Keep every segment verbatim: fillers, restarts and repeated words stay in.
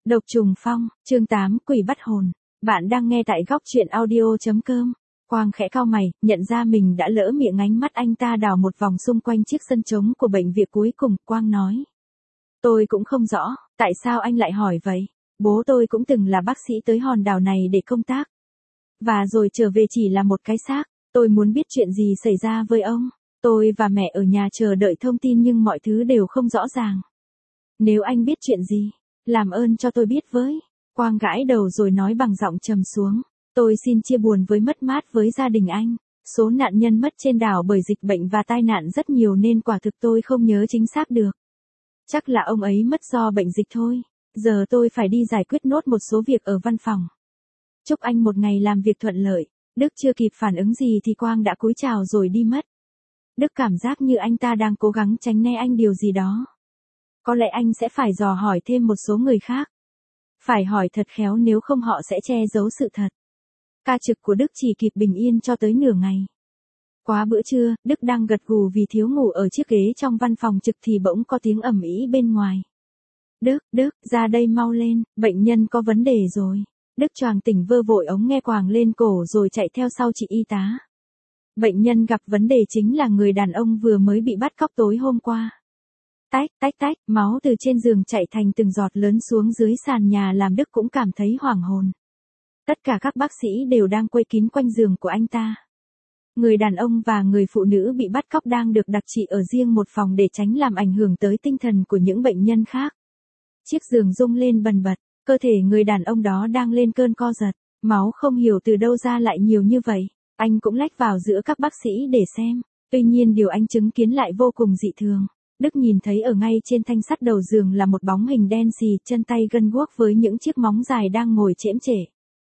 Độc trùng phong, chương tám, quỷ bắt hồn. Bạn đang nghe tại góc truyện audio.com. Quang khẽ cau mày, nhận ra mình đã lỡ miệng, ánh mắt anh ta đảo một vòng xung quanh chiếc sân trống của bệnh viện. Cuối cùng, Quang nói. Tôi cũng không rõ, tại sao anh lại hỏi vậy? Bố tôi cũng từng là bác sĩ tới hòn đảo này để công tác. Và rồi trở về chỉ là một cái xác. Tôi muốn biết chuyện gì xảy ra với ông. Tôi và mẹ ở nhà chờ đợi thông tin nhưng mọi thứ đều không rõ ràng. Nếu anh biết chuyện gì, làm ơn cho tôi biết với. Quang gãi đầu rồi nói bằng giọng trầm xuống. Tôi xin chia buồn với mất mát với gia đình anh. Số nạn nhân mất trên đảo bởi dịch bệnh và tai nạn rất nhiều nên quả thực tôi không nhớ chính xác được. Chắc là ông ấy mất do bệnh dịch thôi. Giờ tôi phải đi giải quyết nốt một số việc ở văn phòng. Chúc anh một ngày làm việc thuận lợi. Đức chưa kịp phản ứng gì thì Quang đã cúi chào rồi đi mất. Đức cảm giác như anh ta đang cố gắng tránh né anh điều gì đó. Có lẽ anh sẽ phải dò hỏi thêm một số người khác. Phải hỏi thật khéo nếu không họ sẽ che giấu sự thật. Ca trực của Đức chỉ kịp bình yên cho tới nửa ngày. Quá bữa trưa, Đức đang gật gù vì thiếu ngủ ở chiếc ghế trong văn phòng trực thì bỗng có tiếng ầm ĩ bên ngoài. Đức, Đức, ra đây mau lên, bệnh nhân có vấn đề rồi. Đức choàng tỉnh vơ vội ống nghe quàng lên cổ rồi chạy theo sau chị y tá. Bệnh nhân gặp vấn đề chính là người đàn ông vừa mới bị bắt cóc tối hôm qua. Tách, tách tách, máu từ trên giường chảy thành từng giọt lớn xuống dưới sàn nhà làm Đức cũng cảm thấy hoảng hồn. Tất cả các bác sĩ đều đang quây kín quanh giường của anh ta. Người đàn ông và người phụ nữ bị bắt cóc đang được đặc trị ở riêng một phòng để tránh làm ảnh hưởng tới tinh thần của những bệnh nhân khác. Chiếc giường rung lên bần bật, cơ thể người đàn ông đó đang lên cơn co giật, máu không hiểu từ đâu ra lại nhiều như vậy. Anh cũng lách vào giữa các bác sĩ để xem, tuy nhiên điều anh chứng kiến lại vô cùng dị thường. Đức nhìn thấy ở ngay trên thanh sắt đầu giường là một bóng hình đen xì, chân tay gân guốc với những chiếc móng dài đang ngồi chễm chệ.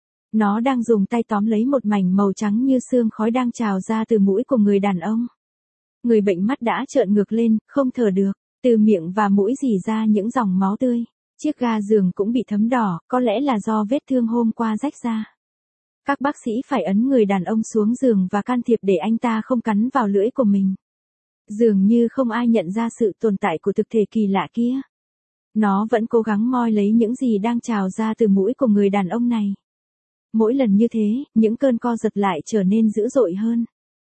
Nó đang dùng tay tóm lấy một mảnh màu trắng như xương khói đang trào ra từ mũi của người đàn ông. Người bệnh mắt đã trợn ngược lên, không thở được, từ miệng và mũi rỉ ra những dòng máu tươi. Chiếc ga giường cũng bị thấm đỏ, có lẽ là do vết thương hôm qua rách ra. Các bác sĩ phải ấn người đàn ông xuống giường và can thiệp để anh ta không cắn vào lưỡi của mình. Dường như không ai nhận ra sự tồn tại của thực thể kỳ lạ kia. Nó vẫn cố gắng moi lấy những gì đang trào ra từ mũi của người đàn ông này. Mỗi lần như thế, những cơn co giật lại trở nên dữ dội hơn.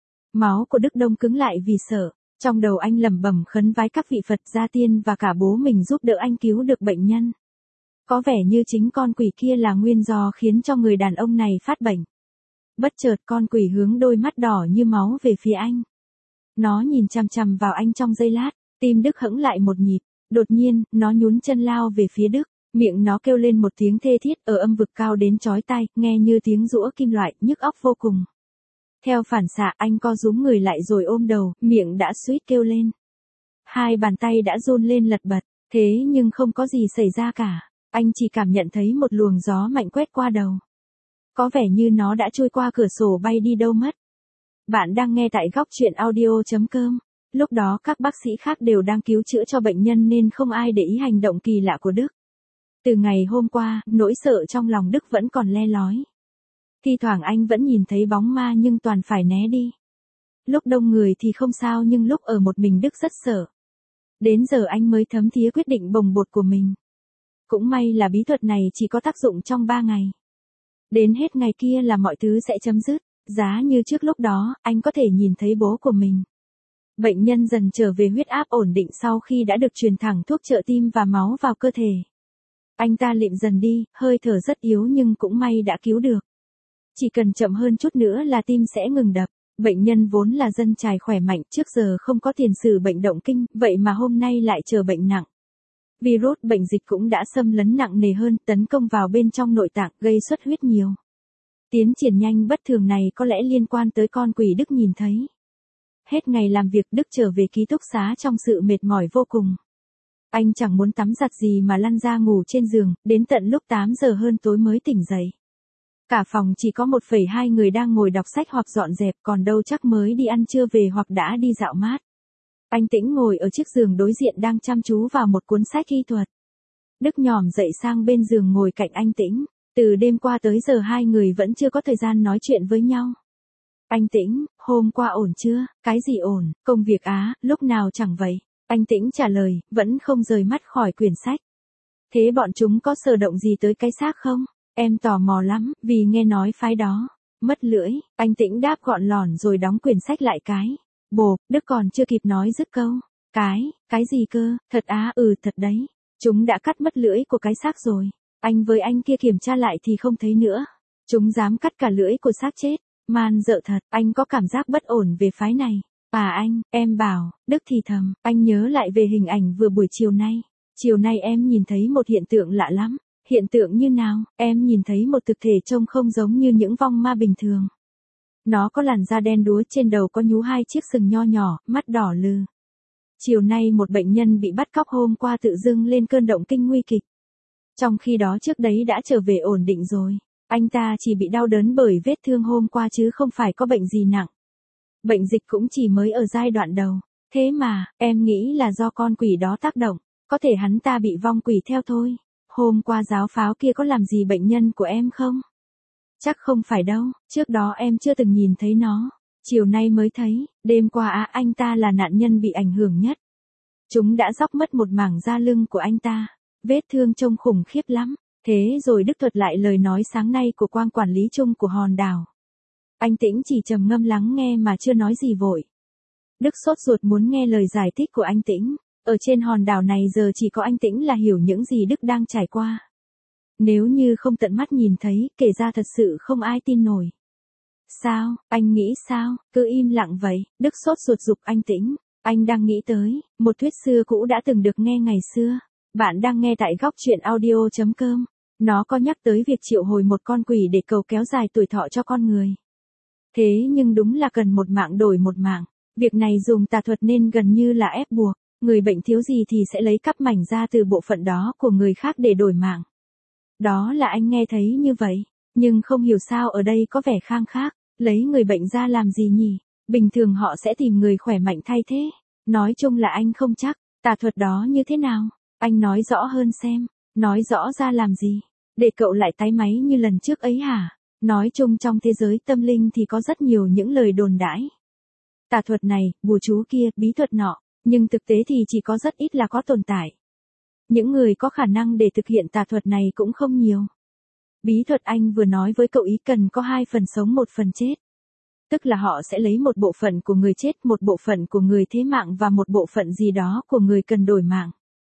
Máu của Đức đông cứng lại vì sợ. Trong đầu anh lẩm bẩm khấn vái các vị Phật gia tiên và cả bố mình giúp đỡ anh cứu được bệnh nhân. Có vẻ như chính con quỷ kia là nguyên do khiến cho người đàn ông này phát bệnh. Bất chợt con quỷ hướng đôi mắt đỏ như máu về phía anh. Nó nhìn chằm chằm vào anh trong giây lát, tim Đức hững lại một nhịp. Đột nhiên, nó nhún chân lao về phía Đức, miệng nó kêu lên một tiếng thê thiết ở âm vực cao đến chói tai, nghe như tiếng giũa kim loại, nhức óc vô cùng. Theo phản xạ anh co rúm người lại rồi ôm đầu, miệng đã suýt kêu lên. Hai bàn tay đã run lên lật bật, thế nhưng không có gì xảy ra cả. Anh chỉ cảm nhận thấy một luồng gió mạnh quét qua đầu. Có vẻ như nó đã trôi qua cửa sổ bay đi đâu mất. Bạn đang nghe tại góc truyện audio.com. Lúc đó các bác sĩ khác đều đang cứu chữa cho bệnh nhân nên không ai để ý hành động kỳ lạ của Đức. Từ ngày hôm qua, nỗi sợ trong lòng Đức vẫn còn le lói. Thi thoảng anh vẫn nhìn thấy bóng ma nhưng toàn phải né đi. Lúc đông người thì không sao nhưng lúc ở một mình Đức rất sợ. Đến giờ anh mới thấm thía quyết định bồng bột của mình. Cũng may là bí thuật này chỉ có tác dụng trong ba ngày. Đến hết ngày kia là mọi thứ sẽ chấm dứt. Giá như trước lúc đó, anh có thể nhìn thấy bố của mình. Bệnh nhân dần trở về huyết áp ổn định sau khi đã được truyền thẳng thuốc trợ tim và máu vào cơ thể. Anh ta lịm dần đi, hơi thở rất yếu nhưng cũng may đã cứu được. Chỉ cần chậm hơn chút nữa là tim sẽ ngừng đập. Bệnh nhân vốn là dân chài khỏe mạnh, trước giờ không có tiền sử bệnh động kinh, vậy mà hôm nay lại trở bệnh nặng. Virus bệnh dịch cũng đã xâm lấn nặng nề hơn, tấn công vào bên trong nội tạng, gây xuất huyết nhiều. Tiến triển nhanh bất thường này có lẽ liên quan tới con quỷ Đức nhìn thấy. Hết ngày làm việc Đức trở về ký túc xá trong sự mệt mỏi vô cùng. Anh chẳng muốn tắm giặt gì mà lăn ra ngủ trên giường, đến tận lúc tám giờ hơn tối mới tỉnh dậy. Cả phòng chỉ có một phẩy hai người đang ngồi đọc sách hoặc dọn dẹp, còn đâu chắc mới đi ăn trưa về hoặc đã đi dạo mát. Anh Tĩnh ngồi ở chiếc giường đối diện đang chăm chú vào một cuốn sách y thuật. Đức nhòm dậy sang bên giường ngồi cạnh anh Tĩnh. Từ đêm qua tới giờ hai người vẫn chưa có thời gian nói chuyện với nhau. Anh Tĩnh, hôm qua ổn chưa? Cái gì ổn? Công việc á, lúc nào chẳng vậy. Anh Tĩnh trả lời, vẫn không rời mắt khỏi quyển sách. Thế bọn chúng có sờ động gì tới cái xác không? Em tò mò lắm, vì nghe nói phái đó. Mất lưỡi, anh Tĩnh đáp gọn lỏn rồi đóng quyển sách lại cái. Bộp, Đức còn chưa kịp nói dứt câu. Cái, cái gì cơ, thật á, ừ thật đấy. Chúng đã cắt mất lưỡi của cái xác rồi. Anh với anh kia kiểm tra lại thì không thấy nữa. Chúng dám cắt cả lưỡi của xác chết. Man dợ thật, anh có cảm giác bất ổn về phái này. À anh, em bảo, Đức thì thầm, anh nhớ lại về hình ảnh vừa buổi chiều nay. Chiều nay em nhìn thấy một hiện tượng lạ lắm. Hiện tượng như nào? Em nhìn thấy một thực thể trông không giống như những vong ma bình thường. Nó có làn da đen đúa, trên đầu có nhú hai chiếc sừng nho nhỏ, mắt đỏ lừ. Chiều nay một bệnh nhân bị bắt cóc hôm qua tự dưng lên cơn động kinh nguy kịch. Trong khi đó trước đấy đã trở về ổn định rồi. Anh ta chỉ bị đau đớn bởi vết thương hôm qua chứ không phải có bệnh gì nặng. Bệnh dịch cũng chỉ mới ở giai đoạn đầu. Thế mà, em nghĩ là do con quỷ đó tác động. Có thể hắn ta bị vong quỷ theo thôi. Hôm qua giáo pháo kia có làm gì bệnh nhân của em không? Chắc không phải đâu, trước đó em chưa từng nhìn thấy nó. Chiều nay mới thấy, đêm qua á anh ta là nạn nhân bị ảnh hưởng nhất. Chúng đã róc mất một mảng da lưng của anh ta. Vết thương trông khủng khiếp lắm. Thế rồi Đức thuật lại lời nói sáng nay của Quang quản lý chung của hòn đảo. Anh Tĩnh chỉ trầm ngâm lắng nghe mà chưa nói gì vội. Đức sốt ruột muốn nghe lời giải thích của anh Tĩnh. Ở trên hòn đảo này giờ chỉ có anh Tĩnh là hiểu những gì Đức đang trải qua. Nếu như không tận mắt nhìn thấy, kể ra thật sự không ai tin nổi. Sao, anh nghĩ sao, cứ im lặng vậy, Đức sốt ruột giục anh Tĩnh. Anh đang nghĩ tới, một thuyết xưa cũ đã từng được nghe ngày xưa. Bạn đang nghe tại góc truyện audio chấm com. Nó có nhắc tới việc triệu hồi một con quỷ để cầu kéo dài tuổi thọ cho con người. Thế nhưng đúng là cần một mạng đổi một mạng. Việc này dùng tà thuật nên gần như là ép buộc. Người bệnh thiếu gì thì sẽ lấy cắp mảnh da từ bộ phận đó của người khác để đổi mạng. Đó là anh nghe thấy như vậy. Nhưng không hiểu sao ở đây có vẻ khang khác. Lấy người bệnh ra làm gì nhỉ? Bình thường họ sẽ tìm người khỏe mạnh thay thế. Nói chung là anh không chắc. Tà thuật đó như thế nào? Anh nói rõ hơn xem. Nói rõ ra làm gì? Để cậu lại tái máy như lần trước ấy hả? Nói chung trong thế giới tâm linh thì có rất nhiều những lời đồn đãi. Tà thuật này, bùa chú kia, bí thuật nọ. Nhưng thực tế thì chỉ có rất ít là có tồn tại. Những người có khả năng để thực hiện tà thuật này cũng không nhiều. Bí thuật anh vừa nói với cậu ý cần có hai phần sống một phần chết. Tức là họ sẽ lấy một bộ phận của người chết, một bộ phận của người thế mạng và một bộ phận gì đó của người cần đổi mạng.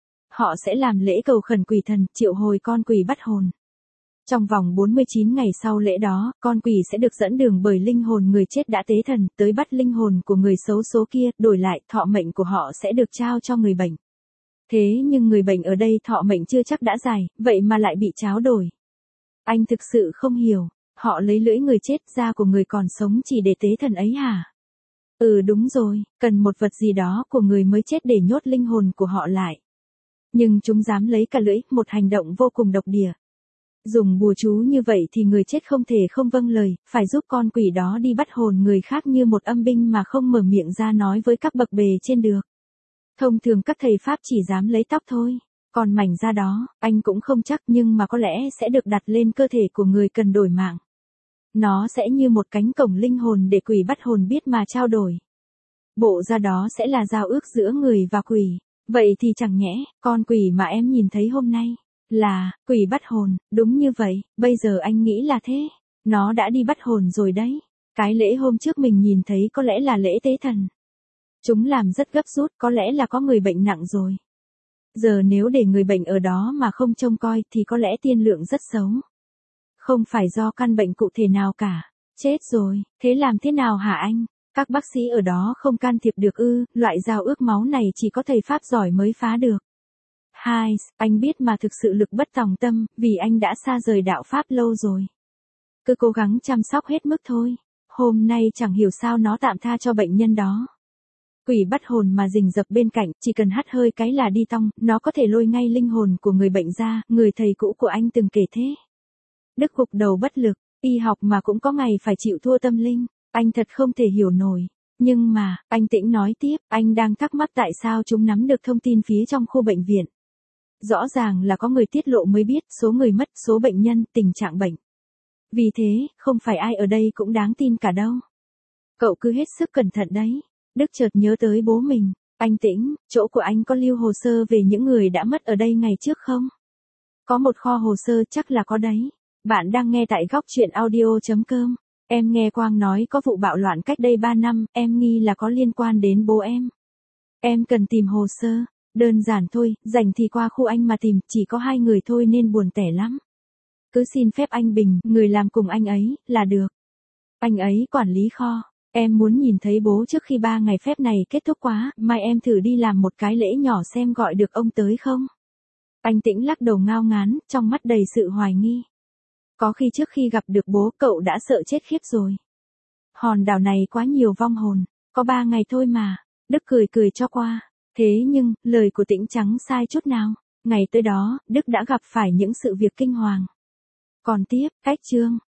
Họ sẽ làm lễ cầu khẩn quỷ thần, triệu hồi con quỷ bắt hồn. Trong vòng bốn mươi chín ngày sau lễ đó, con quỷ sẽ được dẫn đường bởi linh hồn người chết đã tế thần, tới bắt linh hồn của người xấu số kia, đổi lại, thọ mệnh của họ sẽ được trao cho người bệnh. Thế nhưng người bệnh ở đây thọ mệnh chưa chắc đã dài, vậy mà lại bị tráo đổi. Anh thực sự không hiểu, họ lấy lưỡi người chết ra của người còn sống chỉ để tế thần ấy hả? Ừ đúng rồi, cần một vật gì đó của người mới chết để nhốt linh hồn của họ lại. Nhưng chúng dám lấy cả lưỡi, một hành động vô cùng độc địa. Dùng bùa chú như vậy thì người chết không thể không vâng lời, phải giúp con quỷ đó đi bắt hồn người khác như một âm binh mà không mở miệng ra nói với các bậc bề trên được. Thông thường các thầy Pháp chỉ dám lấy tóc thôi, còn mảnh da đó, anh cũng không chắc nhưng mà có lẽ sẽ được đặt lên cơ thể của người cần đổi mạng. Nó sẽ như một cánh cổng linh hồn để quỷ bắt hồn biết mà trao đổi. Bộ da đó sẽ là giao ước giữa người và quỷ. Vậy thì chẳng nhẽ, con quỷ mà em nhìn thấy hôm nay, là, quỷ bắt hồn, đúng như vậy, bây giờ anh nghĩ là thế. Nó đã đi bắt hồn rồi đấy. Cái lễ hôm trước mình nhìn thấy có lẽ là lễ tế thần. Chúng làm rất gấp rút, có lẽ là có người bệnh nặng rồi. Giờ nếu để người bệnh ở đó mà không trông coi thì có lẽ tiên lượng rất xấu. Không phải do căn bệnh cụ thể nào cả. Chết rồi, thế làm thế nào hả anh? Các bác sĩ ở đó không can thiệp được ư, loại giao ước máu này chỉ có thầy Pháp giỏi mới phá được. Hai, anh biết mà thực sự lực bất tòng tâm, vì anh đã xa rời đạo Pháp lâu rồi. Cứ cố gắng chăm sóc hết mức thôi. Hôm nay chẳng hiểu sao nó tạm tha cho bệnh nhân đó. Quỷ bắt hồn mà rình rập bên cạnh, chỉ cần hắt hơi cái là đi tong, nó có thể lôi ngay linh hồn của người bệnh ra, người thầy cũ của anh từng kể thế. Đức gục đầu bất lực, y học mà cũng có ngày phải chịu thua tâm linh, anh thật không thể hiểu nổi. Nhưng mà, anh Tĩnh nói tiếp, anh đang thắc mắc tại sao chúng nắm được thông tin phía trong khu bệnh viện. Rõ ràng là có người tiết lộ mới biết số người mất, số bệnh nhân, tình trạng bệnh. Vì thế, không phải ai ở đây cũng đáng tin cả đâu. Cậu cứ hết sức cẩn thận đấy. Đức chợt nhớ tới bố mình. Anh Tĩnh, chỗ của anh có lưu hồ sơ về những người đã mất ở đây ngày trước không? Có một kho hồ sơ chắc là có đấy. Bạn đang nghe tại góc chuyện audio.com. Em nghe Quang nói có vụ bạo loạn cách đây ba năm, em nghi là có liên quan đến bố em. Em cần tìm hồ sơ. Đơn giản thôi, rảnh thì qua khu anh mà tìm, chỉ có hai người thôi nên buồn tẻ lắm. Cứ xin phép anh Bình, người làm cùng anh ấy, là được. Anh ấy quản lý kho. Em muốn nhìn thấy bố trước khi ba ngày phép này kết thúc quá, mai em thử đi làm một cái lễ nhỏ xem gọi được ông tới không? Anh Tĩnh lắc đầu ngao ngán, trong mắt đầy sự hoài nghi. Có khi trước khi gặp được bố cậu đã sợ chết khiếp rồi. Hòn đảo này quá nhiều vong hồn, có ba ngày thôi mà. Đức cười cười cho qua. Thế nhưng, lời của Tĩnh chẳng sai chút nào. Ngày tới đó, Đức đã gặp phải những sự việc kinh hoàng. Còn tiếp, cách chương.